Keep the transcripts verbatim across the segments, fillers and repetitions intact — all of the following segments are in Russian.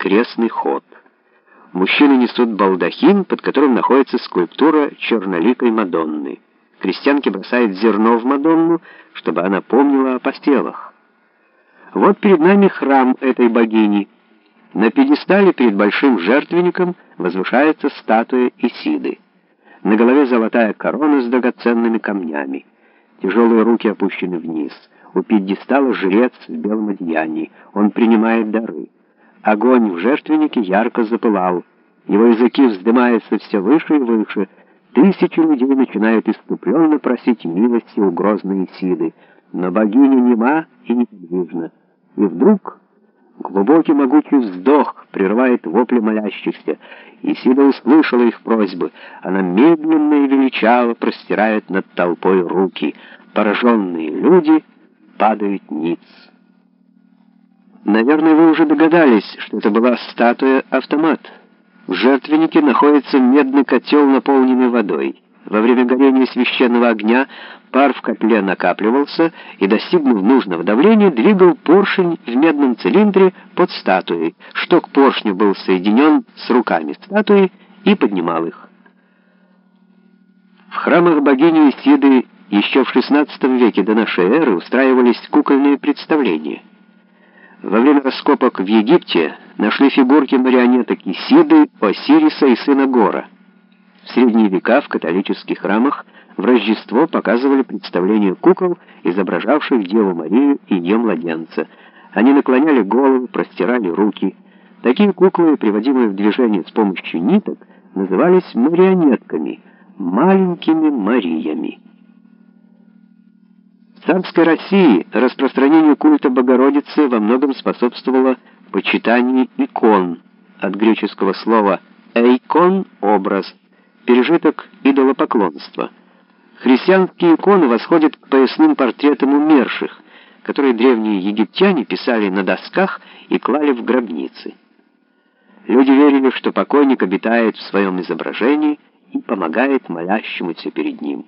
крестный ход. Мужчины несут балдахин, под которым находится скульптура черноликой Мадонны. Крестьянки бросают зерно в Мадонну, чтобы она помнила о постелах. Вот перед нами храм этой богини. На пьедестале перед большим жертвенником возвышается статуя Исиды. На голове золотая корона с драгоценными камнями. Тяжелые руки опущены вниз. У пьедестала жрец в белом одеянии. Он принимает дары. Огонь в жертвеннике ярко запылал. Его языки вздымаются все выше и выше. Тысячи людей начинают иступленно просить милости у грозной Исиды. Но богиня нема и неподвижна. И вдруг глубокий могучий вздох прерывает вопли молящихся. Исида услышала их просьбы. Она медленно и величаво простирает над толпой руки. Пораженные люди падают ниц. Наверное, вы уже догадались, что это была статуя-автомат. В жертвеннике находится медный котел, наполненный водой. Во время горения священного огня пар в котле накапливался и, достигнув нужного давления, двигал поршень в медном цилиндре под статуей. Шток поршня был соединен с руками статуи и поднимал их. В храмах богини Исиды еще в шестнадцатом веке до нашей эры устраивались кукольные представления. Во время раскопок в Египте нашли фигурки марионеток Исиды, Осириса и сына Гора. В средние века в католических храмах в Рождество показывали представления кукол, изображавших Деву Марию и ее младенца. Они наклоняли головы, простирали руки. Такие куклы, приводимые в движение с помощью ниток, назывались марионетками, маленькими Мариями. В царской России распространению культа Богородицы во многом способствовало почитание икон, от греческого слова «эйкон» — образ, пережиток идолопоклонства. Христианские иконы восходят к поясным портретам умерших, которые древние египтяне писали на досках и клали в гробницы. Люди верили, что покойник обитает в своем изображении и помогает молящемуся перед ним.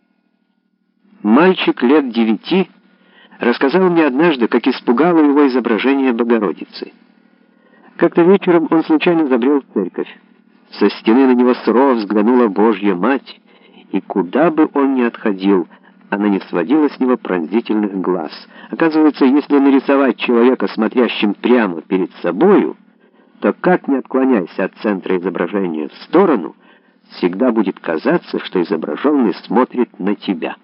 Мальчик лет девяти рассказал мне однажды, как испугало его изображение Богородицы. Как-то вечером он случайно забрел в церковь. Со стены на него сурово взглянула Божья Мать, и куда бы он ни отходил, она не сводила с него пронзительных глаз. Оказывается, если нарисовать человека, смотрящим прямо перед собою, то как ни отклоняйся от центра изображения в сторону, всегда будет казаться, что изображенный смотрит на тебя.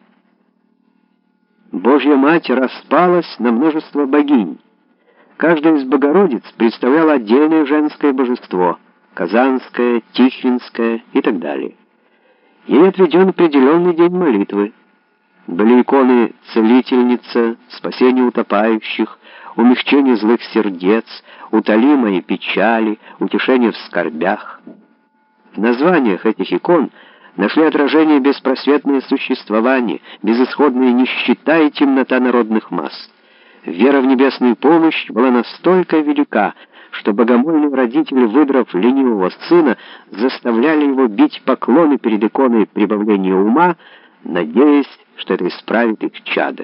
Божья Мать распалась на множество богинь. Каждая из Богородиц представляла отдельное женское божество — Казанское, Тихвинское и так далее. Ей отведен определенный день молитвы. Были иконы «Целительница», «Спасение утопающих», «Умягчение злых сердец», «Утоли мои печали», «Утешение в скорбях». В названиях этих икон нашли отражение беспросветное существование, безысходная нищета и темнота народных масс. Вера в небесную помощь была настолько велика, что богомольные родители, выдрав ленивого сына, заставляли его бить поклоны перед иконой прибавления ума, надеясь, что это исправит их чадо.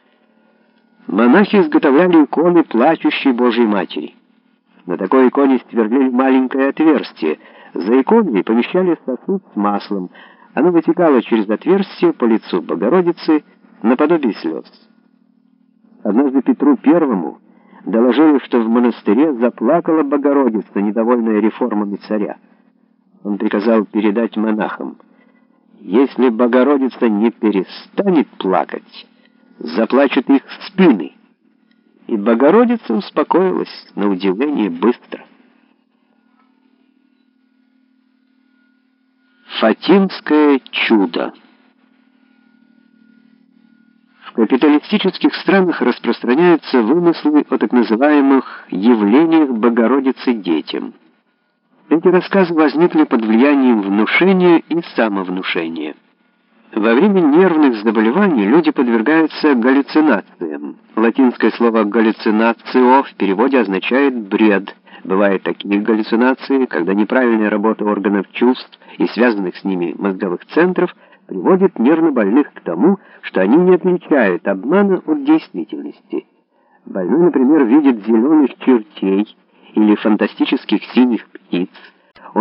Монахи изготовляли иконы плачущей Божьей Матери. На такой иконе сверлили маленькое отверстие. За иконой помещали сосуд с маслом. Оно вытекало через отверстие по лицу Богородицы наподобие слез. Однажды Петру Первому доложили, что в монастыре заплакала Богородица, недовольная реформами царя. Он приказал передать монахам: если Богородица не перестанет плакать, заплачут их спины. И Богородица успокоилась, на удивление, быстро. Фатимское чудо. В капиталистических странах распространяются вымыслы о так называемых явлениях Богородицы детям. Эти рассказы возникли под влиянием внушения и самовнушения. Во время нервных заболеваний люди подвергаются галлюцинациям. Латинское слово «галлюцинацио» в переводе означает «бред». Бывают такие галлюцинации, когда неправильная работа органов чувств и связанных с ними мозговых центров приводит нервнобольных к тому, что они не отличают обмана от действительности. Больной, например, видит зеленых чертей или фантастических синих птиц.